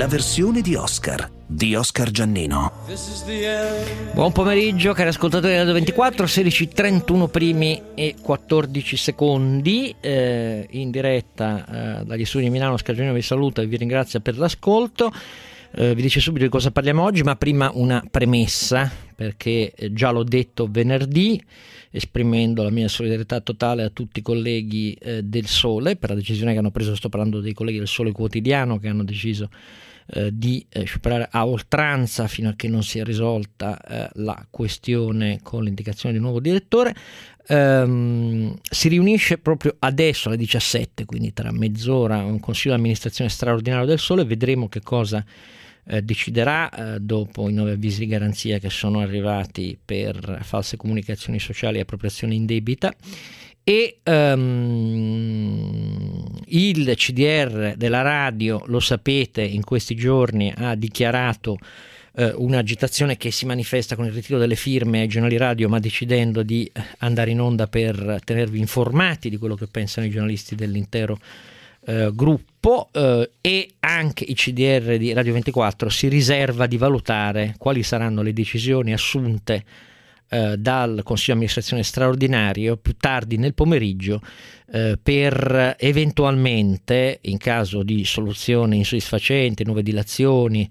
la versione di Oscar Giannino. Buon pomeriggio cari ascoltatori di Radio 24, 16:31 primi e 14 secondi, in diretta dagli studi di Milano. Oscar Giannino vi saluta e vi ringrazia per l'ascolto. Vi dice subito di cosa parliamo oggi, ma prima una premessa, perché già l'ho detto venerdì, esprimendo la mia solidarietà totale a tutti i colleghi del Sole per la decisione che hanno preso. Sto parlando dei colleghi del Sole Quotidiano, che hanno deciso di scioperare a oltranza fino a che non sia risolta la questione con l'indicazione di un nuovo direttore. Si riunisce proprio adesso alle 17, quindi tra mezz'ora, un consiglio di amministrazione straordinario del Sole. Vedremo che cosa deciderà dopo i 9 avvisi di garanzia che sono arrivati per false comunicazioni sociali e appropriazione indebita. E il CDR della radio, lo sapete, in questi giorni ha dichiarato un'agitazione che si manifesta con il ritiro delle firme ai giornali radio, ma decidendo di andare in onda per tenervi informati di quello che pensano i giornalisti dell'intero gruppo, e anche il CDR di Radio 24 si riserva di valutare quali saranno le decisioni assunte dal Consiglio di amministrazione straordinario più tardi nel pomeriggio, per eventualmente, in caso di soluzione insoddisfacente, nuove dilazioni,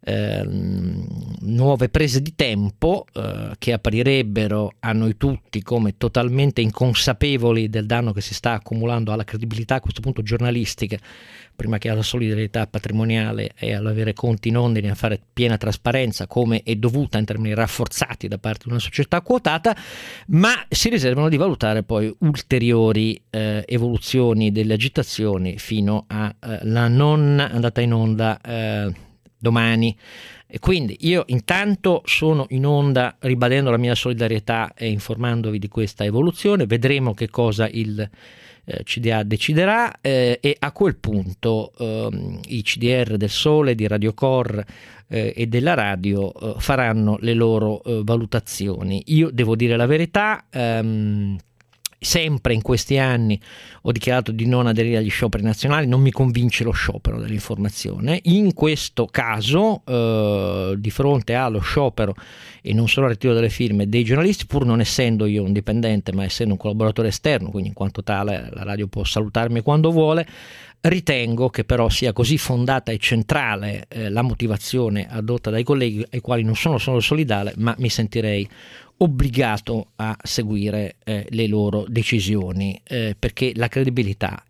nuove prese di tempo che apparirebbero a noi tutti come totalmente inconsapevoli del danno che si sta accumulando alla credibilità, a questo punto giornalistica, prima che alla solidarietà patrimoniale e all'avere conti in ordine, a fare piena trasparenza come è dovuta in termini rafforzati da parte di una società quotata, ma si riservano di valutare poi ulteriori evoluzioni delle agitazioni fino alla non andata in onda domani. E quindi io intanto sono in onda ribadendo la mia solidarietà e informandovi di questa evoluzione. Vedremo che cosa il CDA deciderà, e a quel punto i CDR del Sole, di Radio Cor e della radio faranno le loro valutazioni. Io devo dire la verità, sempre in questi anni ho dichiarato di non aderire agli scioperi nazionali, non mi convince lo sciopero dell'informazione. In questo caso, di fronte allo sciopero e non solo al ritiro delle firme dei giornalisti, pur non essendo io un dipendente ma essendo un collaboratore esterno, quindi in quanto tale la radio può salutarmi quando vuole, ritengo che però sia così fondata e centrale la motivazione adotta dai colleghi, ai quali non sono solo solidale, ma mi sentirei obbligato a seguire le loro decisioni, perché la credibilità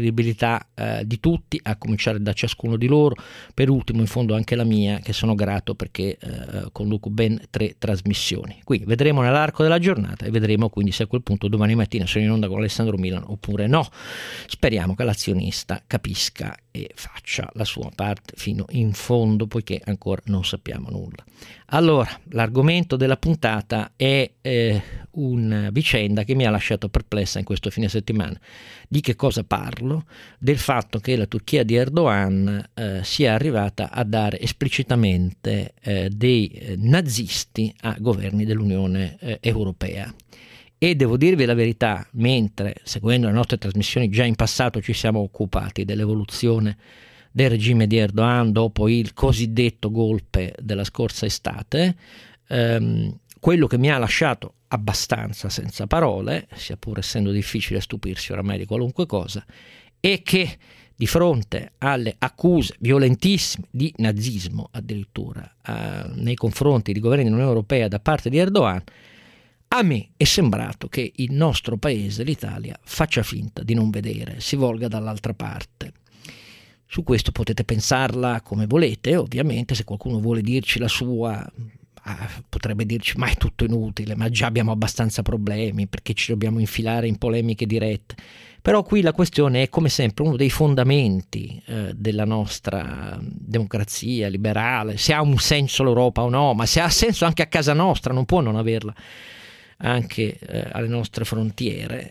di tutti, a cominciare da ciascuno di loro, per ultimo in fondo anche la mia, che sono grato perché conduco ben 3 trasmissioni. Quindi vedremo nell'arco della giornata e vedremo quindi se a quel punto domani mattina sono in onda con Alessandro Milan oppure no. Speriamo che l'azionista capisca e faccia la sua parte fino in fondo, poiché ancora non sappiamo nulla. Allora, l'argomento della puntata è una vicenda che mi ha lasciato perplessa in questo fine settimana. Di che cosa parlo? Del fatto che la Turchia di Erdogan sia arrivata a dare esplicitamente dei nazisti a governi dell'Unione Europea. E devo dirvi la verità, mentre seguendo le nostre trasmissioni già in passato ci siamo occupati dell'evoluzione del regime di Erdogan dopo il cosiddetto golpe della scorsa estate, quello che mi ha lasciato abbastanza senza parole, sia pur essendo difficile stupirsi oramai di qualunque cosa, è che di fronte alle accuse violentissime di nazismo addirittura nei confronti di governi dell'Unione Europea da parte di Erdogan, a me è sembrato che il nostro paese, l'Italia, faccia finta di non vedere, si volga dall'altra parte. Su questo potete pensarla come volete, ovviamente. Se qualcuno vuole dirci la sua, potrebbe dirci ma è tutto inutile, ma già abbiamo abbastanza problemi, perché ci dobbiamo infilare in polemiche dirette. Però qui la questione è, come sempre, uno dei fondamenti della nostra democrazia liberale, se ha un senso l'Europa o no, ma se ha senso anche a casa nostra, non può non averla anche alle nostre frontiere.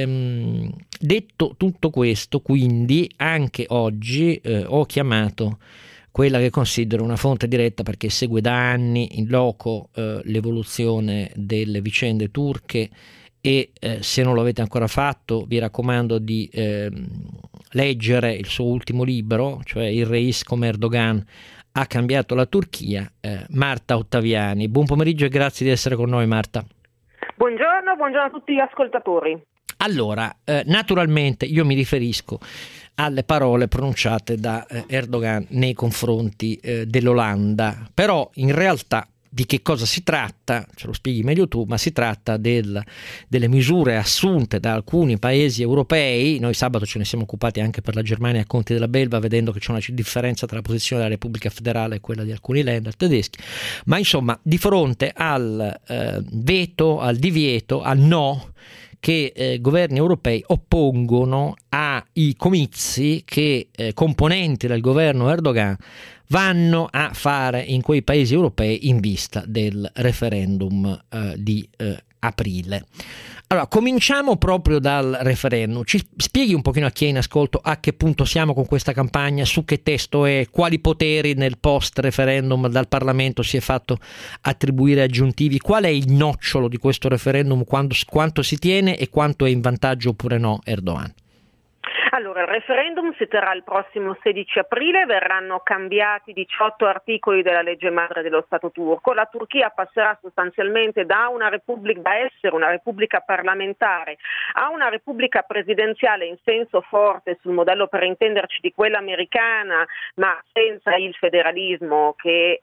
Detto tutto questo, quindi anche oggi ho chiamato quella che considero una fonte diretta, perché segue da anni in loco l'evoluzione delle vicende turche, e se non lo avete ancora fatto vi raccomando di leggere il suo ultimo libro, cioè Il Reis come Erdogan ha cambiato la Turchia, Marta Ottaviani. Buon pomeriggio e grazie di essere con noi, Marta. Buongiorno a tutti gli ascoltatori. Allora, naturalmente io mi riferisco alle parole pronunciate da Erdogan nei confronti dell'Olanda, però in realtà di che cosa si tratta? Ce lo spieghi meglio tu, ma si tratta delle misure assunte da alcuni paesi europei. Noi sabato ce ne siamo occupati anche per la Germania a conti della belva, vedendo che c'è una differenza tra la posizione della Repubblica Federale e quella di alcuni Länder tedeschi, ma insomma di fronte al veto, al divieto, al no che governi europei oppongono ai comizi che componenti del governo Erdogan vanno a fare in quei paesi europei in vista del referendum di aprile. Allora, cominciamo proprio dal referendum. Ci spieghi un pochino a chi è in ascolto a che punto siamo con questa campagna, su che testo è, quali poteri nel post-referendum dal Parlamento si è fatto attribuire aggiuntivi, qual è il nocciolo di questo referendum, quanto si tiene e quanto è in vantaggio oppure no Erdogan? Allora, il referendum si terrà il prossimo 16 aprile, verranno cambiati 18 articoli della legge madre dello Stato turco. La Turchia passerà sostanzialmente da essere una repubblica parlamentare a una repubblica presidenziale in senso forte, sul modello, per intenderci, di quella americana, ma senza il federalismo che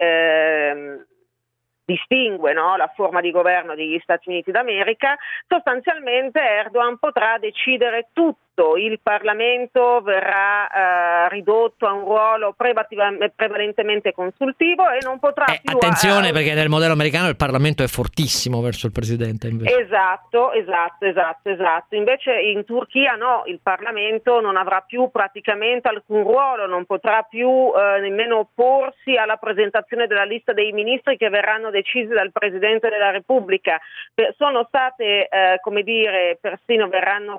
distingue, no, la forma di governo degli Stati Uniti d'America. Sostanzialmente Erdogan potrà decidere tutto, il Parlamento verrà ridotto a un ruolo prevalentemente consultivo e non potrà più... Attenzione, perché nel modello americano il Parlamento è fortissimo verso il Presidente invece. Esatto. Invece in Turchia no, il Parlamento non avrà più praticamente alcun ruolo, non potrà più nemmeno opporsi alla presentazione della lista dei ministri che verranno decisi dal Presidente della Repubblica. Sono state, persino verranno,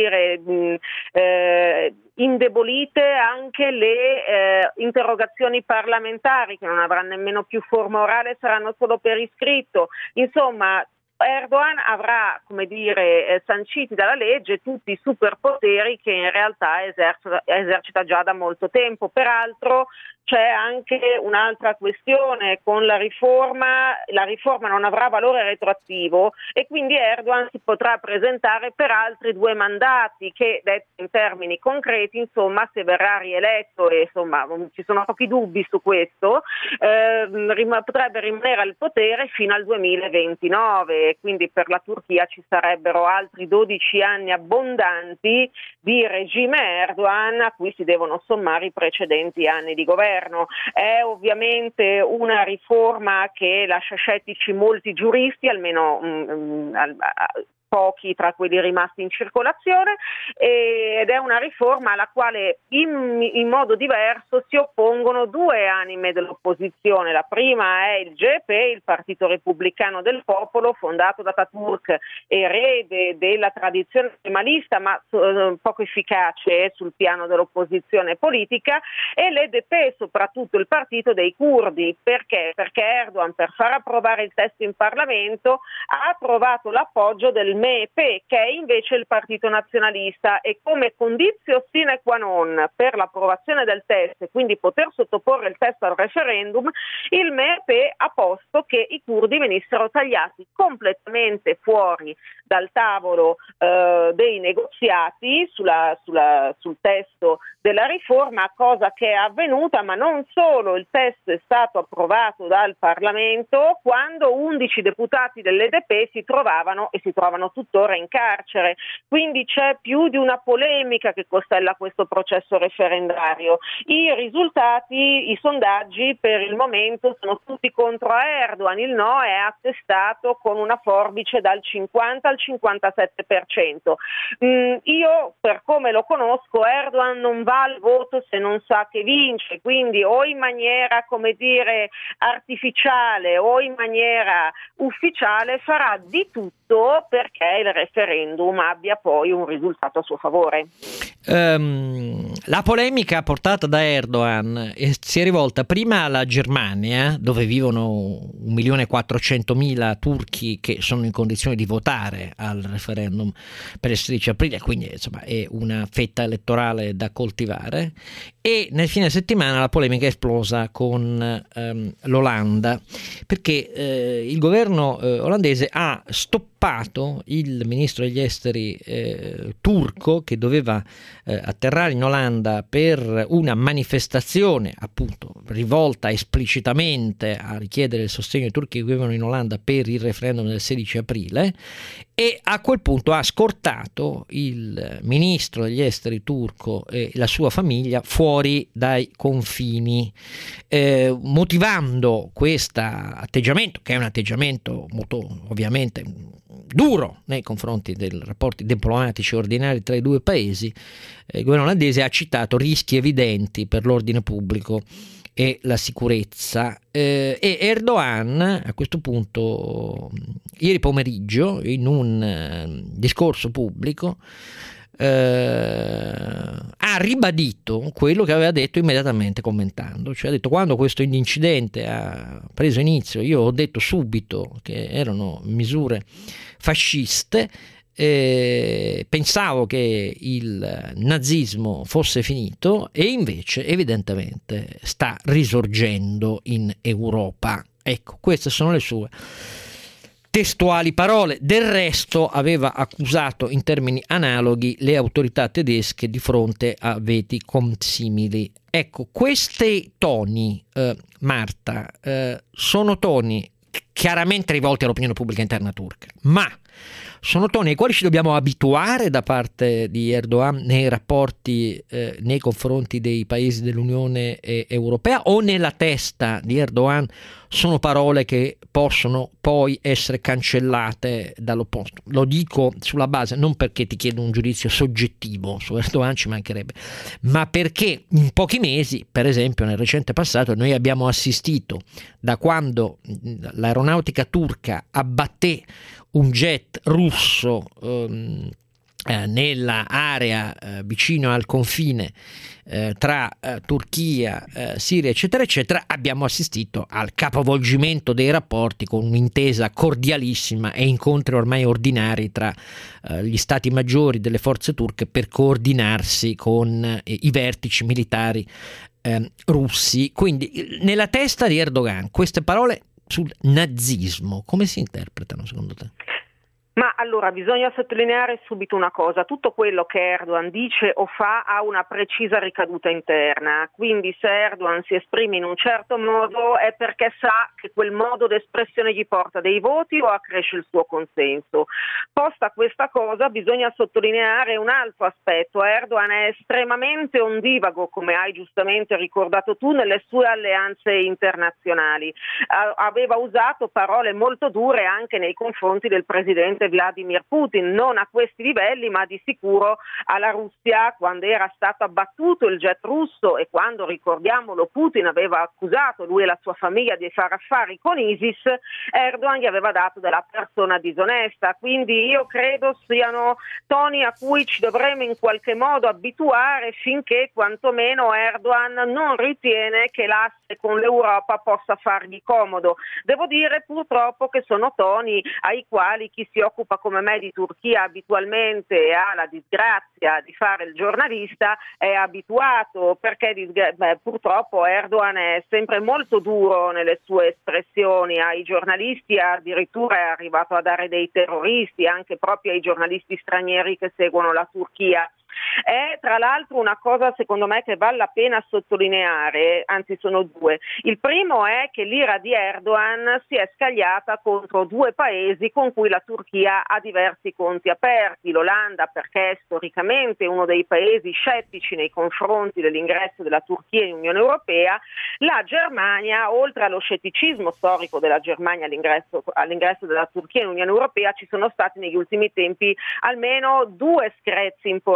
indebolite anche le interrogazioni parlamentari, che non avranno nemmeno più forma orale, saranno solo per iscritto. Insomma, Erdogan avrà, sanciti dalla legge tutti i superpoteri che in realtà esercita già da molto tempo. Peraltro c'è anche un'altra questione con la riforma non avrà valore retroattivo e quindi Erdogan si potrà presentare per altri 2 mandati che, detti in termini concreti, insomma, se verrà rieletto, e insomma ci sono pochi dubbi su questo, potrebbe rimanere al potere fino al 2029, quindi per la Turchia ci sarebbero altri 12 anni abbondanti di regime Erdogan a cui si devono sommare i precedenti anni di governo. È ovviamente una riforma che lascia scettici molti giuristi, almeno pochi tra quelli rimasti in circolazione, ed è una riforma alla quale in modo diverso si oppongono 2 anime dell'opposizione. La prima è il GEP, il Partito Repubblicano del Popolo, fondato da Ataturk, erede della tradizione kemalista ma poco efficace sul piano dell'opposizione politica, e l'HDP, soprattutto il partito dei curdi. Perché? Perché Erdogan, per far approvare il testo in Parlamento, ha trovato l'appoggio del MEP, che è invece il partito nazionalista, e come condizio sine qua non per l'approvazione del testo e quindi poter sottoporre il testo al referendum, il MEP ha posto che i curdi venissero tagliati completamente fuori dal tavolo dei negoziati sul testo della riforma, cosa che è avvenuta, ma non solo. Il testo è stato approvato dal Parlamento quando 11 deputati dell'HDP si trovavano e si trovano tuttora in carcere, quindi c'è più di una polemica che costella questo processo referendario. I risultati, i sondaggi per il momento sono tutti contro Erdogan, il no è attestato con una forbice dal 50 al 57%. Io, per come lo conosco, Erdogan non va al voto se non sa che vince, quindi o in maniera, artificiale o in maniera ufficiale farà di tutto tutto perché il referendum abbia poi un risultato a suo favore. La polemica portata da Erdogan si è rivolta prima alla Germania, dove vivono 1.400.000 turchi che sono in condizione di votare al referendum per il 16 aprile, quindi insomma è una fetta elettorale da coltivare, e nel fine settimana la polemica è esplosa con l'Olanda, perché il governo olandese ha stoppato il ministro degli esteri turco che doveva atterrare in Olanda per una manifestazione appunto rivolta esplicitamente a richiedere il sostegno ai turchi che vivono in Olanda per il referendum del 16 aprile, e a quel punto ha scortato il ministro degli esteri turco e la sua famiglia fuori dai confini, motivando questo atteggiamento, che è un atteggiamento molto ovviamente duro nei confronti dei rapporti diplomatici ordinari tra i due paesi. Il governo olandese ha citato rischi evidenti per l'ordine pubblico e la sicurezza, e Erdogan a questo punto ieri pomeriggio in un discorso pubblico ha ribadito quello che aveva detto immediatamente commentando, cioè ha detto: quando questo incidente ha preso inizio io ho detto subito che erano misure fasciste, pensavo che il nazismo fosse finito e invece evidentemente sta risorgendo in Europa. Ecco, queste sono le sue testuali parole. Del resto aveva accusato in termini analoghi le autorità tedesche di fronte a veti consimili. Ecco, questi toni, Marta, sono toni chiaramente rivolti all'opinione pubblica interna turca, ma sono toni ai quali ci dobbiamo abituare da parte di Erdogan nei rapporti nei confronti dei paesi dell'Unione Europea, o nella testa di Erdogan sono parole che possono poi essere cancellate dall'opposto? Lo dico sulla base, non perché ti chiedo un giudizio soggettivo su Erdogan, ci mancherebbe, ma perché in pochi mesi, per esempio nel recente passato, noi abbiamo assistito, da quando l'aeronautica turca abbatté un jet russo nella area vicino al confine tra Turchia, Siria, eccetera, eccetera, abbiamo assistito al capovolgimento dei rapporti con un'intesa cordialissima e incontri ormai ordinari tra gli stati maggiori delle forze turche per coordinarsi con i vertici militari russi. Quindi nella testa di Erdogan queste parole sul nazismo come si interpretano secondo te? Ma allora bisogna sottolineare subito una cosa: tutto quello che Erdogan dice o fa ha una precisa ricaduta interna, quindi se Erdogan si esprime in un certo modo è perché sa che quel modo d'espressione gli porta dei voti o accresce il suo consenso. Posta questa cosa, bisogna sottolineare un altro aspetto: Erdogan è estremamente ondivago, come hai giustamente ricordato tu, nelle sue alleanze internazionali. Aveva usato parole molto dure anche nei confronti del presidente Vladimir Putin, non a questi livelli ma di sicuro alla Russia, quando era stato abbattuto il jet russo e quando, ricordiamolo, Putin aveva accusato lui e la sua famiglia di fare affari con ISIS. Erdogan gli aveva dato della persona disonesta, quindi io credo siano toni a cui ci dovremo in qualche modo abituare finché quantomeno Erdogan non ritiene che l'asse con l'Europa possa fargli comodo. Devo dire purtroppo che sono toni ai quali chi si occupa come me di Turchia abitualmente e ha la disgrazia di fare il giornalista è abituato, perché purtroppo Erdogan è sempre molto duro nelle sue espressioni ai giornalisti, addirittura è arrivato a dare dei terroristi anche proprio ai giornalisti stranieri che seguono la Turchia. È tra l'altro una cosa secondo me che vale la pena sottolineare, anzi sono due. Il primo è che l'ira di Erdogan si è scagliata contro due paesi con cui la Turchia ha diversi conti aperti: l'Olanda, perché è storicamente uno dei paesi scettici nei confronti dell'ingresso della Turchia in Unione Europea; la Germania, oltre allo scetticismo storico della Germania all'ingresso della Turchia in Unione Europea, ci sono stati negli ultimi tempi almeno due screzi importanti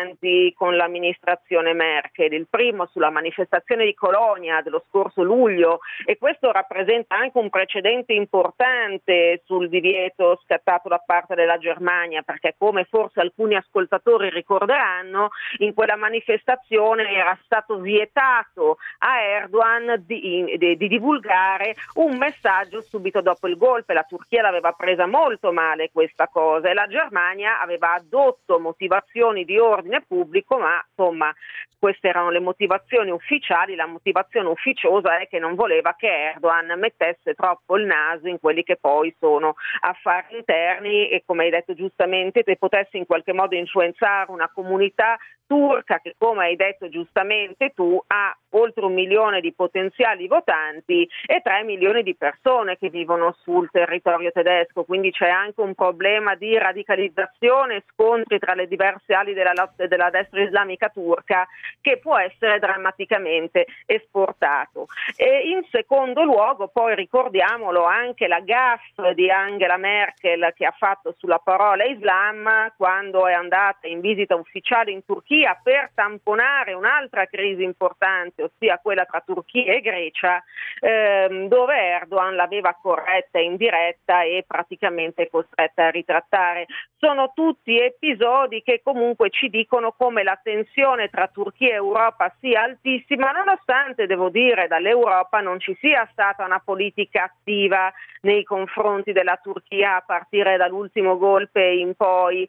importanti con l'amministrazione Merkel. Il primo sulla manifestazione di Colonia dello scorso luglio, e questo rappresenta anche un precedente importante sul divieto scattato da parte della Germania, perché come forse alcuni ascoltatori ricorderanno, in quella manifestazione era stato vietato a Erdogan di divulgare un messaggio subito dopo il golpe. La Turchia l'aveva presa molto male questa cosa e la Germania aveva addotto motivazioni di ordine pubblico, ma insomma queste erano le motivazioni ufficiali. La motivazione ufficiosa è che non voleva che Erdogan mettesse troppo il naso in quelli che poi sono affari interni e, come hai detto giustamente, che potesse in qualche modo influenzare una comunità turca che, come hai detto giustamente tu, ha oltre 1 milione di potenziali votanti e 3 milioni di persone che vivono sul territorio tedesco, quindi c'è anche un problema di radicalizzazione, scontri tra le diverse ali della destra islamica turca che può essere drammaticamente esportato. E in secondo luogo, poi ricordiamolo, anche la gaffe di Angela Merkel che ha fatto sulla parola Islam quando è andata in visita ufficiale in Turchia per tamponare un'altra crisi importante, ossia quella tra Turchia e Grecia, dove Erdogan l'aveva corretta in diretta e praticamente costretta a ritrattare. Sono tutti episodi che comunque ci dicono come la tensione tra Turchia e Europa sia altissima, nonostante, devo dire, dall'Europa non ci sia stata una politica attiva nei confronti della Turchia a partire dall'ultimo golpe in poi,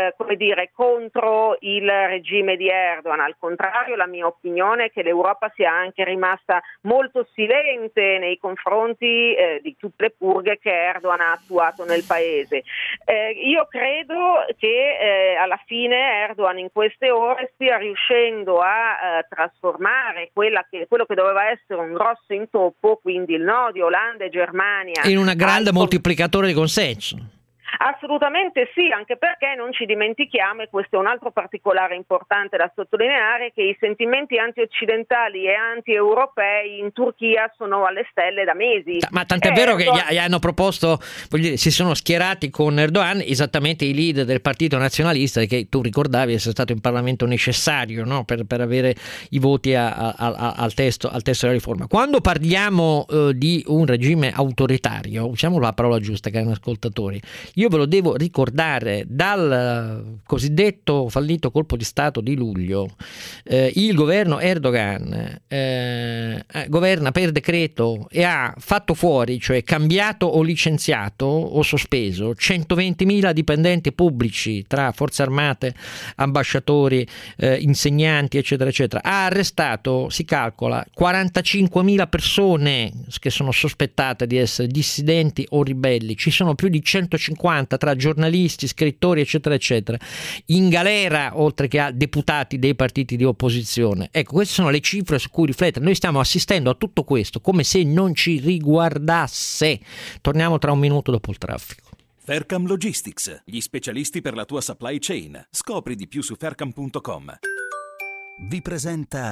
contro il regime di Erdogan. Al contrario, la mia opinione è che l'Europa sia anche rimasta molto silente nei confronti di tutte le purghe che Erdogan ha attuato nel paese. Io credo che alla fine Erdogan in queste ore stia riuscendo a trasformare quello che doveva essere un grosso intoppo, quindi il no di Olanda e Germania, in una grande moltiplicatore di consenso. Assolutamente sì, anche perché non ci dimentichiamo, e questo è un altro particolare importante da sottolineare, che i sentimenti anti-occidentali e anti-europei in Turchia sono alle stelle da mesi. Ma tant'è vero che gli hanno proposto, si sono schierati con Erdogan esattamente i leader del partito nazionalista, che tu ricordavi essere stato in Parlamento necessario, no? per avere i voti al testo della riforma. Quando parliamo di un regime autoritario, usiamo la parola giusta, cari ascoltatori, io ve lo devo ricordare, dal cosiddetto fallito colpo di Stato di luglio, il governo Erdogan governa per decreto e ha fatto fuori, cioè cambiato o licenziato o sospeso 120.000 dipendenti pubblici tra forze armate, ambasciatori, insegnanti, eccetera, eccetera. Ha arrestato, si calcola, 45.000 persone che sono sospettate di essere dissidenti o ribelli. Ci sono più di 150 tra giornalisti, scrittori, eccetera, eccetera, in galera, oltre che a deputati dei partiti di opposizione. Ecco, queste sono le cifre su cui riflettere. Noi stiamo assistendo a tutto questo come se non ci riguardasse. Torniamo tra un minuto dopo il traffico. Faircam Logistics, gli specialisti per la tua supply chain. Scopri di più su faircam.com. Vi presenta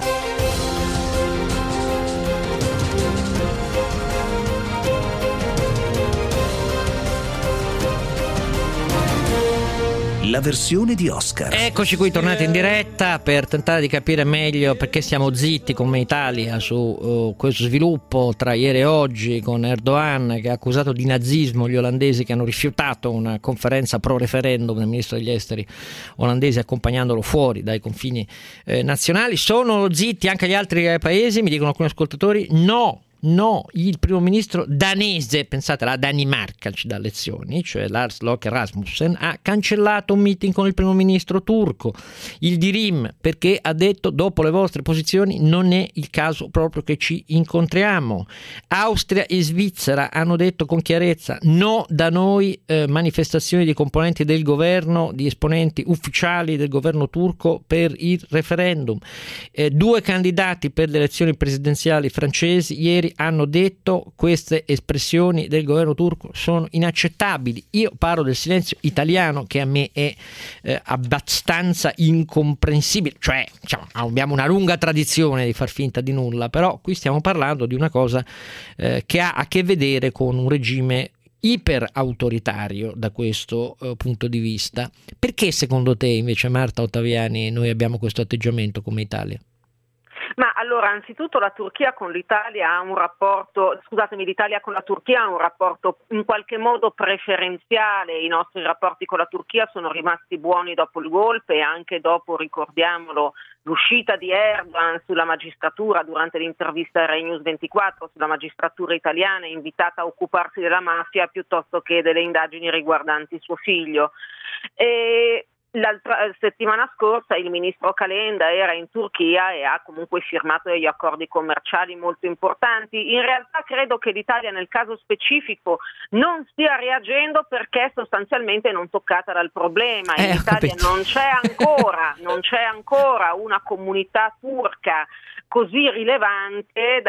la versione di Oscar. Eccoci qui, tornati in diretta per tentare di capire meglio perché siamo zitti come Italia su questo sviluppo tra ieri e oggi, con Erdogan che ha accusato di nazismo gli olandesi che hanno rifiutato una conferenza pro referendum del ministro degli esteri olandese, accompagnandolo fuori dai confini nazionali. Sono zitti anche gli altri paesi, mi dicono alcuni ascoltatori. No, il primo ministro danese, pensate, la Danimarca ci dà lezioni, cioè Lars Løkke Rasmussen, ha cancellato un meeting con il primo ministro turco, il Dirim, perché ha detto: dopo le vostre posizioni non è il caso proprio che ci incontriamo. Austria e Svizzera hanno detto con chiarezza: no da noi manifestazioni di componenti del governo, di esponenti ufficiali del governo turco per il referendum. 2 candidati per le elezioni presidenziali francesi ieri hanno detto: queste espressioni del governo turco sono inaccettabili. Io parlo del silenzio italiano, che a me è abbastanza incomprensibile, cioè diciamo, abbiamo una lunga tradizione di far finta di nulla, però qui stiamo parlando di una cosa che ha a che vedere con un regime iper autoritario da questo punto di vista. Perché secondo te invece, Marta Ottaviani, noi abbiamo questo atteggiamento come Italia? Ma allora, anzitutto la Turchia con l'Italia ha un rapporto, l'Italia con la Turchia ha un rapporto in qualche modo preferenziale. I nostri rapporti con la Turchia sono rimasti buoni dopo il golpe e anche dopo, ricordiamolo, l'uscita di Erdogan sulla magistratura durante l'intervista a Rai News 24 sulla magistratura italiana invitata a occuparsi della mafia piuttosto che delle indagini riguardanti suo figlio. L'altra settimana scorsa il ministro Calenda era in Turchia e ha comunque firmato degli accordi commerciali molto importanti. In realtà credo che l'Italia nel caso specifico non stia reagendo perché sostanzialmente non toccata dal problema. In Italia non c'è ancora una comunità turca così rilevante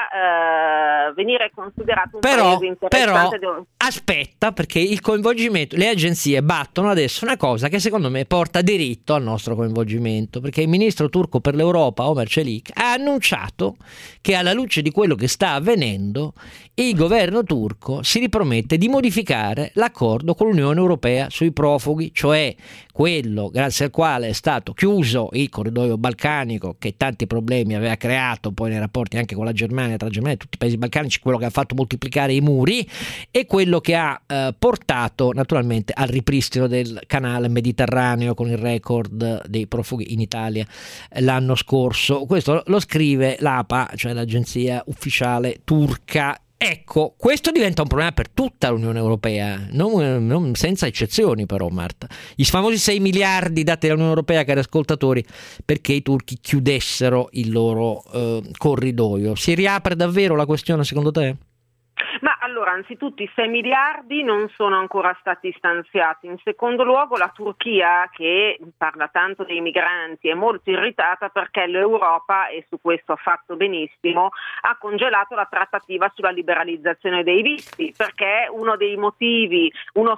da venire considerato un paese interessante. Però aspetta, perché il coinvolgimento, le agenzie battono adesso una cosa che secondo me porta diritto al nostro coinvolgimento, perché il ministro turco per l'Europa Ömer Çelik ha annunciato che alla luce di quello che sta avvenendo il governo turco si ripromette di modificare l'accordo con l'Unione Europea sui profughi, cioè quello grazie al quale è stato chiuso il corridoio balcanico che tanti problemi aveva creato poi nei rapporti anche con la Germania, tra Germania e tutti i paesi balcanici, quello che ha fatto moltiplicare i muri e quello che ha portato naturalmente al ripristino del canale Mediterraneo con il record dei profughi in Italia l'anno scorso. Questo lo scrive l'APA, cioè l'agenzia ufficiale turca. Ecco, questo diventa un problema per tutta l'Unione Europea, non senza eccezioni però, Marta. Gli famosi 6 miliardi dati dall'Unione Europea, cari ascoltatori, perché i turchi chiudessero il loro corridoio. Si riapre davvero la questione secondo te? Ma allora, anzitutto i 6 miliardi non sono ancora stati stanziati. In secondo luogo la Turchia, che parla tanto dei migranti, è molto irritata perché l'Europa, e su questo ha fatto benissimo, ha congelato la trattativa sulla liberalizzazione dei visti, perché uno dei motivi,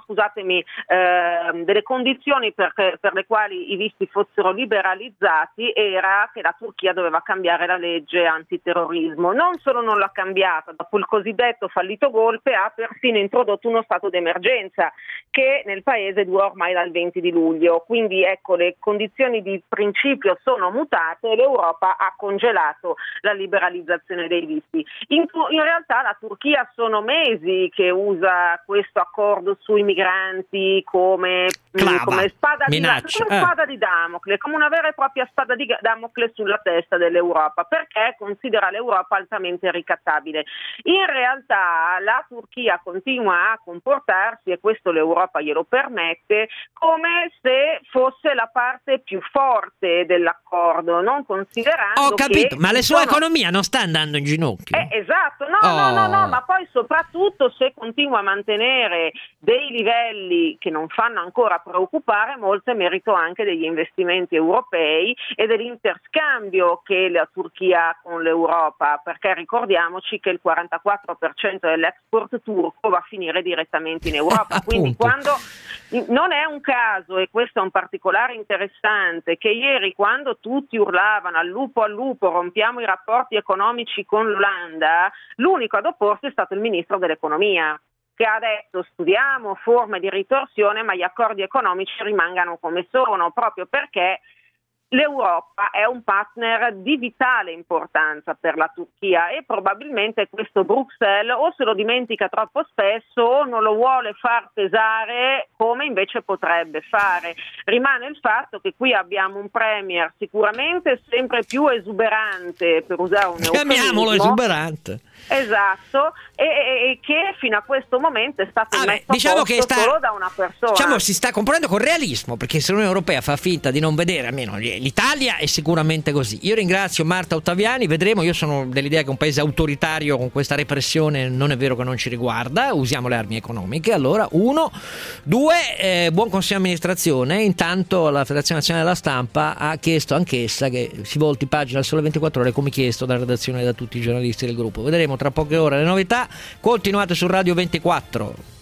delle condizioni per le quali i visti fossero liberalizzati era che la Turchia doveva cambiare la legge antiterrorismo. Non solo non l'ha cambiata, dopo il cosiddetto fallito golpe ha persino introdotto uno stato d'emergenza che nel paese dura ormai dal 20 di luglio. Quindi ecco, le condizioni di principio sono mutate e l'Europa ha congelato la liberalizzazione dei visti. In realtà la Turchia sono mesi che usa questo accordo sui migranti come spada di Damocle, come una vera e propria spada di Damocle sulla testa dell'Europa, perché considera l'Europa altamente ricattabile. In realtà la Turchia continua a comportarsi, e questo l'Europa glielo permette, come se fosse la parte più forte dell'accordo, non considerando Ho capito, ma la sua economia non sta andando in ginocchio. Esatto, no, ma poi soprattutto se continua a mantenere dei livelli che non fanno ancora preoccupare, molto è merito anche degli investimenti europei e dell'interscambio che la Turchia ha con l'Europa, perché ricordiamoci che il 44% dell'export turco va a finire direttamente in Europa. Quindi quando non è un caso, e questo è un particolare interessante, che ieri quando tutti urlavano al lupo, rompiamo i rapporti economici con l'Olanda, l'unico ad opporsi è stato il ministro dell'economia, che ha detto studiamo forme di ritorsione ma gli accordi economici rimangano come sono, proprio perché l'Europa è un partner di vitale importanza per la Turchia e probabilmente questo Bruxelles o se lo dimentica troppo spesso o non lo vuole far pesare come invece potrebbe fare. Rimane il fatto che qui abbiamo un premier sicuramente sempre più esuberante, per usare un eufemismo. Chiamiamolo esuberante. Esatto, e che fino a questo momento è stato messo solo da una persona. Diciamo si sta componendo con realismo, perché se l'Unione Europea fa finta di non vedere, almeno l'Italia è sicuramente così. Io ringrazio Marta Ottaviani, vedremo, io sono dell'idea che un paese autoritario con questa repressione non è vero che non ci riguarda, usiamo le armi economiche. Allora, 1, 2, buon consiglio di amministrazione. Intanto la Federazione Nazionale della Stampa ha chiesto anch'essa che si volti pagina al Sole 24 Ore come chiesto dalla redazione e da tutti i giornalisti del gruppo. Vedremo tra poche ore le novità. Continuate su Radio 24.